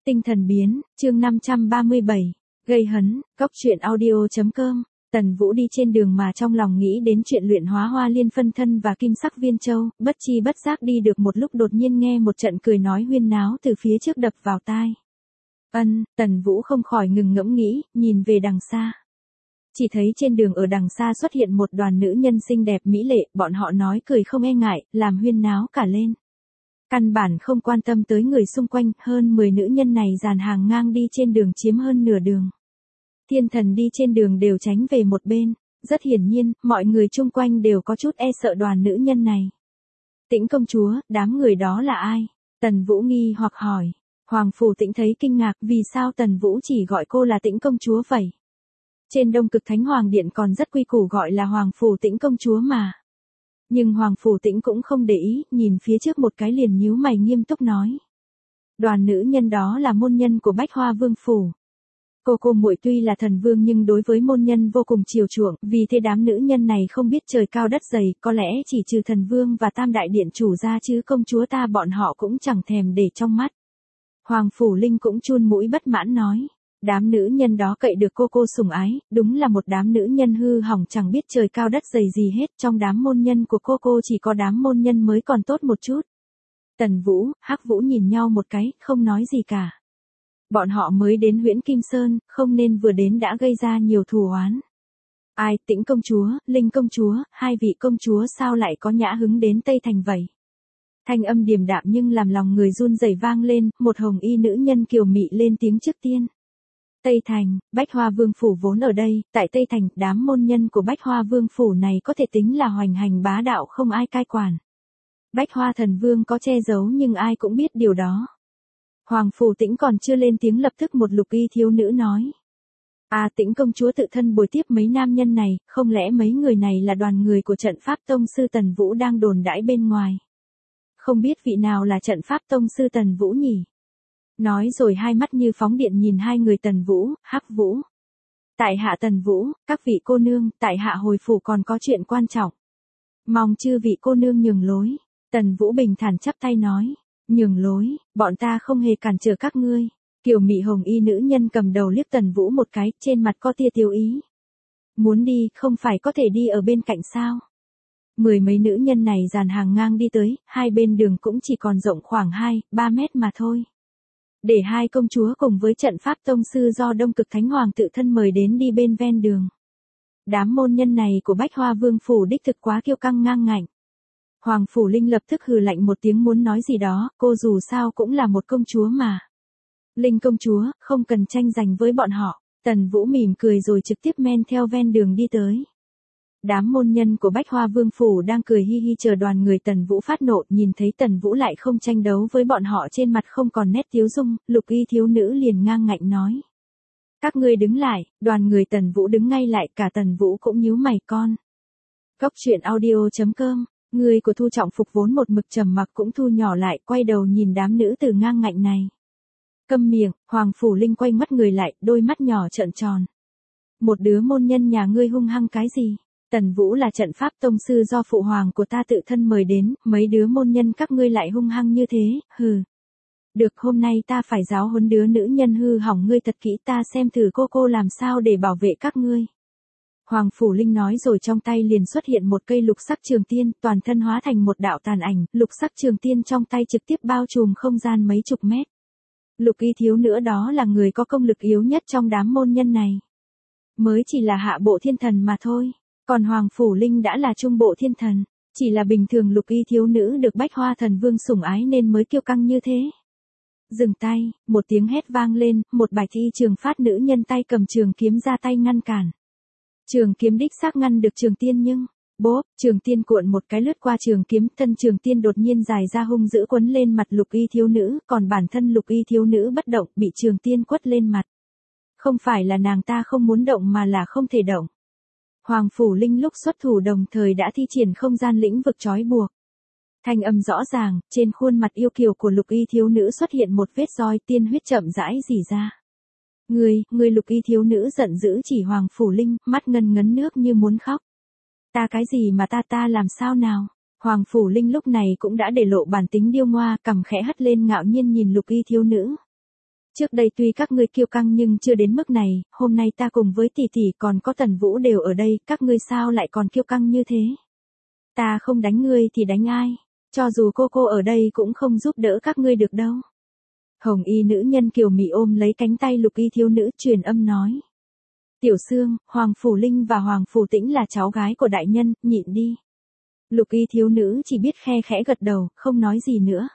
Tinh thần biến, chương 537, gây hấn, cóc truyện audio.com. Tần Vũ đi trên đường mà trong lòng nghĩ đến chuyện luyện hóa hoa liên phân thân và kim sắc viên châu, bất chi bất giác đi được một lúc đột nhiên nghe một trận cười nói huyên náo từ phía trước đập vào tai. Tần Vũ không khỏi ngừng ngẫm nghĩ, nhìn về đằng xa. Chỉ thấy trên đường ở đằng xa xuất hiện một đoàn nữ nhân xinh đẹp mỹ lệ, bọn họ nói cười không e ngại, làm huyên náo cả lên. Căn bản không quan tâm tới người xung quanh, hơn 10 nữ nhân này dàn hàng ngang đi trên đường chiếm hơn nửa đường. Thiên thần đi trên đường đều tránh về một bên, rất hiển nhiên, mọi người chung quanh đều có chút e sợ đoàn nữ nhân này. Tĩnh công chúa, đám người đó là ai? Tần Vũ nghi hoặc hỏi. Hoàng Phủ Tĩnh thấy kinh ngạc, vì sao Tần Vũ chỉ gọi cô là Tĩnh công chúa vậy? Trên Đông Cực Thánh Hoàng Điện còn rất quy củ gọi là Hoàng Phủ Tĩnh công chúa mà. Nhưng Hoàng Phủ Tĩnh cũng không để ý, nhìn phía trước một cái liền nhíu mày nghiêm túc nói. Đoàn nữ nhân đó là môn nhân của Bách Hoa Vương Phủ. Cô muội tuy là thần vương nhưng đối với môn nhân vô cùng chiều chuộng, vì thế đám nữ nhân này không biết trời cao đất dày, có lẽ chỉ trừ thần vương và tam đại điện chủ ra chứ công chúa ta bọn họ cũng chẳng thèm để trong mắt. Hoàng Phủ Linh cũng chun mũi bất mãn nói. Đám nữ nhân đó cậy được cô sủng ái, đúng là một đám nữ nhân hư hỏng chẳng biết trời cao đất dày gì hết, trong đám môn nhân của cô chỉ có đám môn nhân mới còn tốt một chút. Tần Vũ, Hắc Vũ nhìn nhau một cái, không nói gì cả. Bọn họ mới đến Huyễn Kim Sơn, không nên vừa đến đã gây ra nhiều thù oán. Ai, Tĩnh công chúa, Linh công chúa, hai vị công chúa sao lại có nhã hứng đến Tây Thành vậy? Thanh âm điềm đạm nhưng làm lòng người run rẩy vang lên, một hồng y nữ nhân kiều mị lên tiếng trước tiên. Tây Thành, Bách Hoa Vương Phủ vốn ở đây, tại Tây Thành, đám môn nhân của Bách Hoa Vương Phủ này có thể tính là hoành hành bá đạo không ai cai quản. Bách Hoa Thần Vương có che giấu nhưng ai cũng biết điều đó. Hoàng Phủ Tĩnh còn chưa lên tiếng lập tức một lục y thiếu nữ nói. Tĩnh công chúa tự thân bồi tiếp mấy nam nhân này, không lẽ mấy người này là đoàn người của trận Pháp Tông Sư Tần Vũ đang đồn đãi bên ngoài. Không biết vị nào là trận Pháp Tông Sư Tần Vũ nhỉ? Nói rồi hai mắt như phóng điện nhìn hai người Tần Vũ, Hắc Vũ. Tại hạ Tần Vũ, các vị cô nương, tại hạ hồi phủ còn có chuyện quan trọng. Mong chư vị cô nương nhường lối. Tần Vũ bình thản chắp tay nói. Nhường lối, bọn ta không hề cản trở các ngươi. Kiều mị hồng y nữ nhân cầm đầu liếc Tần Vũ một cái, trên mặt có tia tiêu ý. Muốn đi, không phải có thể đi ở bên cạnh sao? Mười mấy nữ nhân này dàn hàng ngang đi tới, hai bên đường cũng chỉ còn rộng khoảng 2-3 mét mà thôi. Để hai công chúa cùng với trận Pháp Tông Sư do Đông Cực Thánh Hoàng tự thân mời đến đi bên ven đường. Đám môn nhân này của Bách Hoa Vương Phủ đích thực quá kiêu căng ngang ngạnh. Hoàng Phủ Linh lập tức hừ lạnh một tiếng muốn nói gì đó, cô dù sao cũng là một công chúa mà. Linh công chúa, không cần tranh giành với bọn họ. Tần Vũ mỉm cười rồi trực tiếp men theo ven đường đi tới. Đám môn nhân của Bách Hoa Vương Phủ đang cười hi hi chờ đoàn người Tần Vũ phát nộ, nhìn thấy Tần Vũ lại không tranh đấu với bọn họ trên mặt không còn nét tiếu dung, lục y thiếu nữ liền ngang ngạnh nói. Các ngươi đứng lại, đoàn người Tần Vũ đứng ngay lại, cả Tần Vũ cũng nhíu mày con. Cóc truyện audio.com, người của Thu Trọng Phục vốn một mực trầm mặc cũng thu nhỏ lại, quay đầu nhìn đám nữ tử ngang ngạnh này. Câm miệng, Hoàng Phủ Linh quay mắt người lại, đôi mắt nhỏ trợn tròn. Một đứa môn nhân nhà ngươi hung hăng cái gì? Tần Vũ là trận Pháp Tông Sư do phụ hoàng của ta tự thân mời đến, mấy đứa môn nhân các ngươi lại hung hăng như thế, hừ. Được, hôm nay ta phải giáo huấn đứa nữ nhân hư hỏng ngươi thật kỹ, ta xem thử cô làm sao để bảo vệ các ngươi. Hoàng Phủ Linh nói rồi trong tay liền xuất hiện một cây lục sắc trường tiên, toàn thân hóa thành một đạo tàn ảnh, lục sắc trường tiên trong tay trực tiếp bao trùm không gian mấy chục mét. Lục y thiếu nữ đó là người có công lực yếu nhất trong đám môn nhân này. Mới chỉ là hạ bộ thiên thần mà thôi. Còn Hoàng Phủ Linh đã là trung bộ thiên thần, chỉ là bình thường lục y thiếu nữ được Bách Hoa Thần Vương sủng ái nên mới kiêu căng như thế. Dừng tay, một tiếng hét vang lên, một bạch y trường phát nữ nhân tay cầm trường kiếm ra tay ngăn cản. Trường kiếm đích xác ngăn được trường tiên nhưng, bốp, trường tiên cuộn một cái lướt qua trường kiếm, thân trường tiên đột nhiên dài ra hung dữ quấn lên mặt lục y thiếu nữ, còn bản thân lục y thiếu nữ bất động, bị trường tiên quất lên mặt. Không phải là nàng ta không muốn động mà là không thể động. Hoàng Phủ Linh lúc xuất thủ đồng thời đã thi triển không gian lĩnh vực trói buộc. Thanh âm rõ ràng, trên khuôn mặt yêu kiều của lục y thiếu nữ xuất hiện một vết roi, tiên huyết chậm rãi rỉ ra. Người lục y thiếu nữ giận dữ chỉ Hoàng Phủ Linh, mắt ngân ngấn nước như muốn khóc. Ta cái gì mà ta làm sao nào? Hoàng Phủ Linh lúc này cũng đã để lộ bản tính điêu ngoa, cằm khẽ hất lên ngạo nhiên nhìn lục y thiếu nữ. Trước đây tuy các ngươi kiêu căng nhưng chưa đến mức này, hôm nay ta cùng với tỷ tỷ còn có Tần Vũ đều ở đây, các ngươi sao lại còn kiêu căng như thế? Ta không đánh ngươi thì đánh ai? Cho dù cô ở đây cũng không giúp đỡ các ngươi được đâu. Hồng y nữ nhân kiều mị ôm lấy cánh tay lục y thiếu nữ truyền âm nói. Tiểu Sương, Hoàng Phủ Linh và Hoàng Phủ Tĩnh là cháu gái của đại nhân, nhịn đi. Lục y thiếu nữ chỉ biết khe khẽ gật đầu, không nói gì nữa.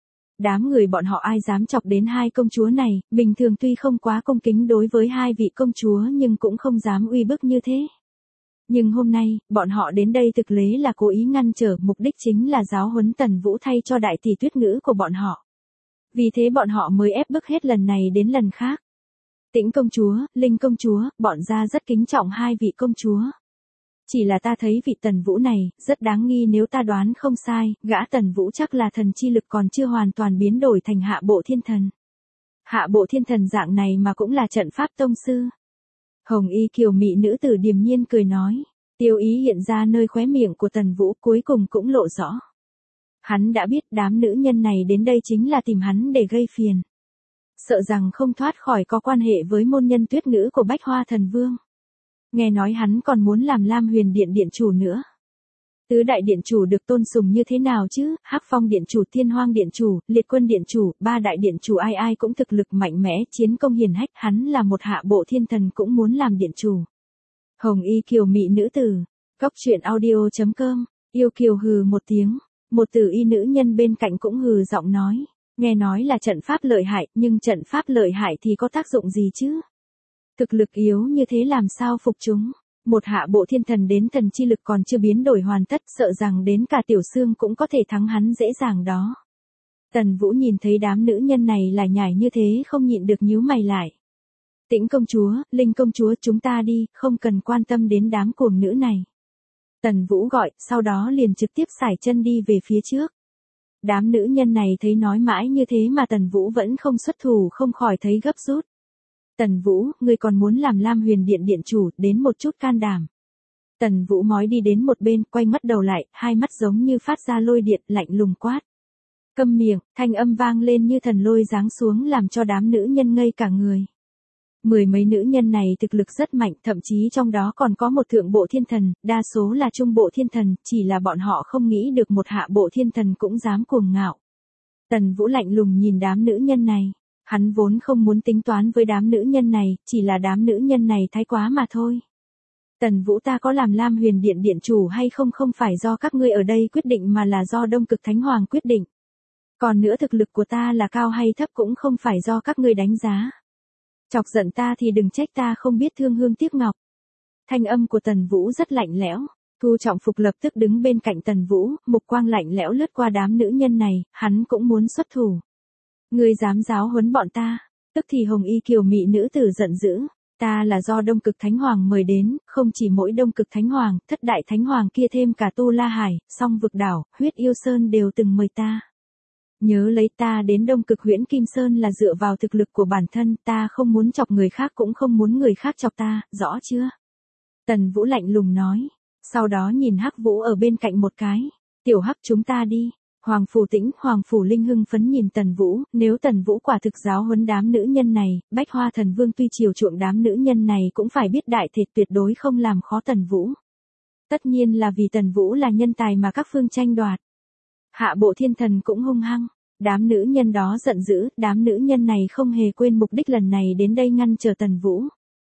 Đám người bọn họ ai dám chọc đến hai công chúa này, bình thường tuy không quá cung kính đối với hai vị công chúa nhưng cũng không dám uy bức như thế. Nhưng hôm nay, bọn họ đến đây thực tế là cố ý ngăn trở, mục đích chính là giáo huấn Tần Vũ thay cho đại tỷ Tuyết Ngữ của bọn họ. Vì thế bọn họ mới ép bức hết lần này đến lần khác. Tĩnh công chúa, Linh công chúa, bọn gia rất kính trọng hai vị công chúa. Chỉ là ta thấy vị Tần Vũ này, rất đáng nghi nếu ta đoán không sai, gã Tần Vũ chắc là thần chi lực còn chưa hoàn toàn biến đổi thành hạ bộ thiên thần. Hạ bộ thiên thần dạng này mà cũng là trận pháp tông sư. Hồng y kiều mị nữ tử điềm nhiên cười nói, tiêu ý hiện ra nơi khóe miệng của Tần Vũ cuối cùng cũng lộ rõ. Hắn đã biết đám nữ nhân này đến đây chính là tìm hắn để gây phiền. Sợ rằng không thoát khỏi có quan hệ với môn nhân Tuyết Ngữ của Bách Hoa Thần Vương. Nghe nói hắn còn muốn làm Lam Huyền Điện điện chủ nữa. Tứ đại điện chủ được tôn sùng như thế nào chứ, Hắc Phong điện chủ, Thiên Hoang điện chủ, Liệt Quân điện chủ, ba đại điện chủ ai ai cũng thực lực mạnh mẽ, chiến công hiển hách, hắn là một hạ bộ thiên thần cũng muốn làm điện chủ. Hồng y kiều mị nữ tử, Cóc truyện audio.com, yêu kiều hừ một tiếng, một tử y nữ nhân bên cạnh cũng hừ giọng nói, nghe nói là trận pháp lợi hại, nhưng trận pháp lợi hại thì có tác dụng gì chứ? Thực lực yếu như thế làm sao phục chúng? Một hạ bộ thiên thần đến thần chi lực còn chưa biến đổi hoàn tất, sợ rằng đến cả Tiểu Sương cũng có thể thắng hắn dễ dàng đó. Tần Vũ nhìn thấy đám nữ nhân này lại nhải như thế không nhịn được nhíu mày lại. Tĩnh công chúa, Linh công chúa, chúng ta đi, không cần quan tâm đến đám cuồng nữ này. Tần Vũ gọi, sau đó liền trực tiếp sải chân đi về phía trước. Đám nữ nhân này thấy nói mãi như thế mà Tần Vũ vẫn không xuất thủ, không khỏi thấy gấp rút. Tần Vũ, ngươi còn muốn làm Lam Huyền Điện điện chủ, đến một chút can đảm. Tần Vũ mói đi đến một bên, quay mắt đầu lại, hai mắt giống như phát ra lôi điện, lạnh lùng quát. Câm miệng, thanh âm vang lên như thần lôi giáng xuống làm cho đám nữ nhân ngây cả người. Mười mấy nữ nhân này thực lực rất mạnh, thậm chí trong đó còn có một thượng bộ thiên thần, đa số là trung bộ thiên thần, chỉ là bọn họ không nghĩ được một hạ bộ thiên thần cũng dám cuồng ngạo. Tần Vũ lạnh lùng nhìn đám nữ nhân này. Hắn vốn không muốn tính toán với đám nữ nhân này, chỉ là đám nữ nhân này thái quá mà thôi. Tần Vũ, ta có làm Lam Huyền Điện điện chủ hay không không phải do các ngươi ở đây quyết định mà là do Đông Cực Thánh Hoàng quyết định. Còn nữa thực lực của ta là cao hay thấp cũng không phải do các ngươi đánh giá. Chọc giận ta thì đừng trách ta không biết thương hương tiếc ngọc. Thanh âm của Tần Vũ rất lạnh lẽo. Thu Trọng Phục lập tức đứng bên cạnh Tần Vũ, mục quang lạnh lẽo lướt qua đám nữ nhân này, hắn cũng muốn xuất thủ. Ngươi dám giáo huấn bọn ta? Tức thì hồng y kiều mị nữ tử giận dữ. Ta là do Đông Cực Thánh Hoàng mời đến, không chỉ mỗi Đông Cực Thánh Hoàng, thất đại Thánh Hoàng kia thêm cả Tu La Hải, Song Vực Đảo, Huyết Yêu Sơn đều từng mời ta. Nhớ lấy, ta đến Đông Cực Huyễn Kim Sơn là dựa vào thực lực của bản thân, ta không muốn chọc người khác cũng không muốn người khác chọc ta, rõ chưa? Tần Vũ lạnh lùng nói. Sau đó nhìn Hắc Vũ ở bên cạnh một cái. Tiểu Hắc, chúng ta đi. Hoàng Phủ Tĩnh, Hoàng Phủ Linh hưng phấn nhìn Tần Vũ, nếu Tần Vũ quả thực giáo huấn đám nữ nhân này, Bách Hoa Thần Vương tuy chiều chuộng đám nữ nhân này cũng phải biết đại thiệt tuyệt đối không làm khó Tần Vũ. Tất nhiên là vì Tần Vũ là nhân tài mà các phương tranh đoạt. Hạ bộ thiên thần cũng hung hăng, đám nữ nhân đó giận dữ, đám nữ nhân này không hề quên mục đích lần này đến đây ngăn trở Tần Vũ.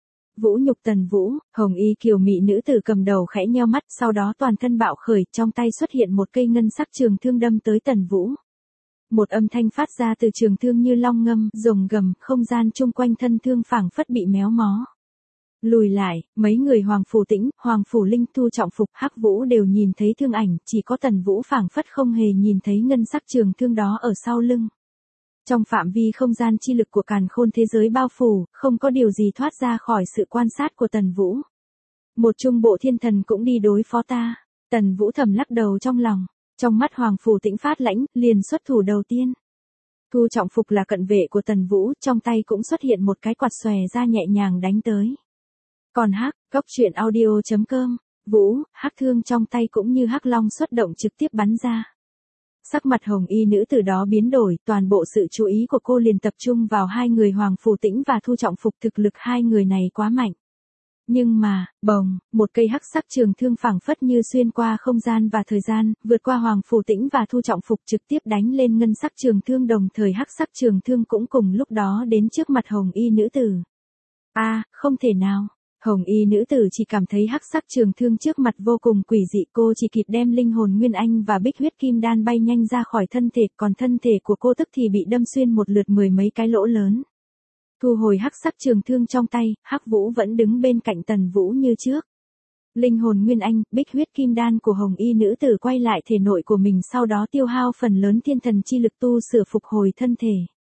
Vũ nhục Tần Vũ, hồng y kiều mị nữ tử cầm đầu khẽ nheo mắt, sau đó toàn thân bạo khởi, trong tay xuất hiện một cây ngân sắc trường thương đâm tới Tần Vũ. Một âm thanh phát ra từ trường thương như long ngâm, rồng gầm, không gian chung quanh thân thương phảng phất bị méo mó. Lùi lại, mấy người Hoàng Phủ Tĩnh, Hoàng Phủ Linh, Thu Trọng Phục, Hắc Vũ đều nhìn thấy thương ảnh, chỉ có Tần Vũ phảng phất không hề nhìn thấy ngân sắc trường thương đó ở sau lưng. Trong phạm vi không gian chi lực của càn khôn thế giới bao phủ, không có điều gì thoát ra khỏi sự quan sát của Tần Vũ. Một trung bộ thiên thần cũng đi đối phó ta. Tần Vũ thầm lắc đầu trong lòng. Trong mắt Hoàng Phủ Tĩnh phát lãnh, liền xuất thủ đầu tiên. Thu Trọng Phục là cận vệ của Tần Vũ, trong tay cũng xuất hiện một cái quạt xòe ra nhẹ nhàng đánh tới. Còn Hắc, Cóc truyện audio.com, Vũ, Hắc thương trong tay cũng như hắc long xuất động trực tiếp bắn ra. Sắc mặt hồng y nữ tử đó biến đổi, toàn bộ sự chú ý của cô liền tập trung vào hai người Hoàng Phù Tĩnh và Thu Trọng Phục, thực lực hai người này quá mạnh. Nhưng mà, bồng, một cây hắc sắc trường thương phảng phất như xuyên qua không gian và thời gian, vượt qua Hoàng Phù Tĩnh và Thu Trọng Phục trực tiếp đánh lên ngân sắc trường thương, đồng thời hắc sắc trường thương cũng cùng lúc đó đến trước mặt hồng y nữ tử. Không thể nào. Hồng y nữ tử chỉ cảm thấy hắc sắc trường thương trước mặt vô cùng quỷ dị, cô chỉ kịp đem linh hồn nguyên anh và bích huyết kim đan bay nhanh ra khỏi thân thể, còn thân thể của cô tức thì bị đâm xuyên một lượt 10 mấy cái lỗ lớn. Thu hồi hắc sắc trường thương trong tay, Hắc Vũ vẫn đứng bên cạnh Tần Vũ như trước. Linh hồn nguyên anh, bích huyết kim đan của hồng y nữ tử quay lại thể nội của mình, sau đó tiêu hao phần lớn thiên thần chi lực tu sửa phục hồi thân thể.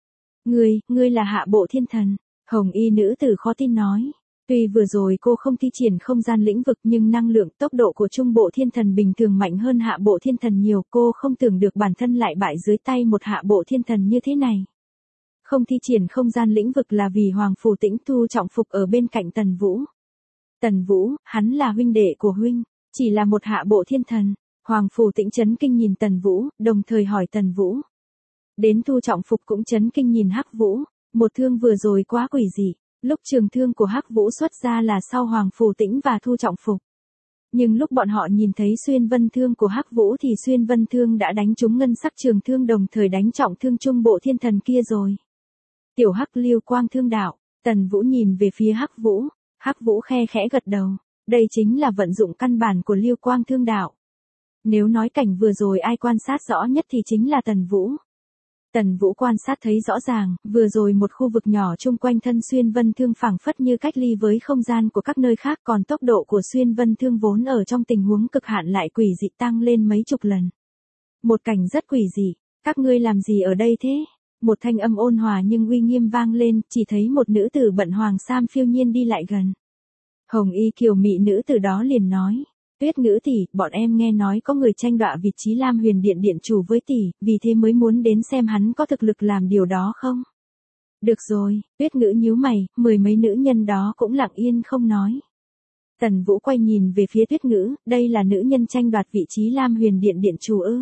Ngươi là hạ bộ thiên thần, hồng y nữ tử khó tin nói. Tuy vừa rồi cô không thi triển không gian lĩnh vực nhưng năng lượng tốc độ của trung bộ thiên thần bình thường mạnh hơn hạ bộ thiên thần nhiều, cô không tưởng được bản thân lại bại dưới tay một hạ bộ thiên thần như thế này. Không thi triển không gian lĩnh vực là vì Hoàng Phù Tĩnh Thu Trọng Phục ở bên cạnh Tần Vũ. Tần Vũ, hắn là huynh đệ của huynh, chỉ là một hạ bộ thiên thần. Hoàng Phù Tĩnh chấn kinh nhìn Tần Vũ, đồng thời hỏi Tần Vũ. Đến Thu Trọng Phục cũng chấn kinh nhìn Hắc Vũ, một thương vừa rồi quá quỷ dị. Lúc trường thương của Hắc Vũ xuất ra là sau Hoàng Phù Tĩnh và Thu Trọng Phục. Nhưng lúc bọn họ nhìn thấy xuyên vân thương của Hắc Vũ thì xuyên vân thương đã đánh trúng ngân sắc trường thương, đồng thời đánh trọng thương trung bộ thiên thần kia rồi. Tiểu Hắc Lưu Quang Thương Đạo, Tần Vũ nhìn về phía Hắc Vũ, Hắc Vũ khe khẽ gật đầu, đây chính là vận dụng căn bản của Lưu Quang Thương Đạo. Nếu nói cảnh vừa rồi ai quan sát rõ nhất thì chính là Tần Vũ. Tần Vũ quan sát thấy rõ ràng, vừa rồi một khu vực nhỏ chung quanh thân xuyên vân thương phảng phất như cách ly với không gian của các nơi khác, còn tốc độ của xuyên vân thương vốn ở trong tình huống cực hạn lại quỷ dị tăng lên mấy chục lần. Một cảnh rất quỷ dị, các ngươi làm gì ở đây thế? Một thanh âm ôn hòa nhưng uy nghiêm vang lên, chỉ thấy một nữ tử bận hoàng sam phiêu nhiên đi lại gần. Hồng y kiều mị nữ tử đó liền nói, Tuyết Ngữ tỷ, bọn em nghe nói có người tranh đoạt vị trí Lam Huyền Điện điện chủ với tỷ, vì thế mới muốn đến xem hắn có thực lực làm điều đó không? Được rồi, Tuyết Ngữ nhíu mày, 10 mấy nữ nhân đó cũng lặng yên không nói. Tần Vũ quay nhìn về phía Tuyết Ngữ, đây là nữ nhân tranh đoạt vị trí Lam Huyền Điện điện chủ ư?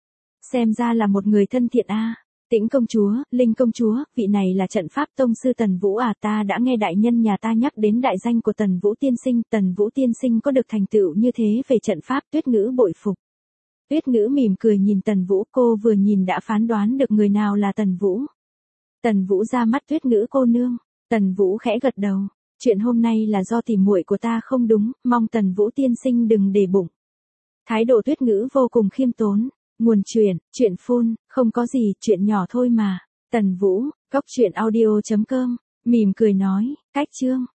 Xem ra là một người thân thiện a. Tĩnh công chúa, Linh công chúa, vị này là trận pháp tông sư Tần Vũ à, ta đã nghe đại nhân nhà ta nhắc đến đại danh của Tần Vũ tiên sinh có được thành tựu như thế về trận pháp, Tuyết Ngữ bội phục. Tuyết Ngữ mỉm cười nhìn Tần Vũ, cô vừa nhìn đã phán đoán được người nào là Tần Vũ. Tần Vũ ra mắt Tuyết Ngữ cô nương, Tần Vũ khẽ gật đầu, chuyện hôm nay là do tỉ muội của ta không đúng, mong Tần Vũ tiên sinh đừng để bụng. Thái độ Tuyết Ngữ vô cùng khiêm tốn. Nguồn chuyện phun, không có gì, chuyện nhỏ thôi mà. Tần Vũ, cốc truyện audio.com, mỉm cười nói, cách chương.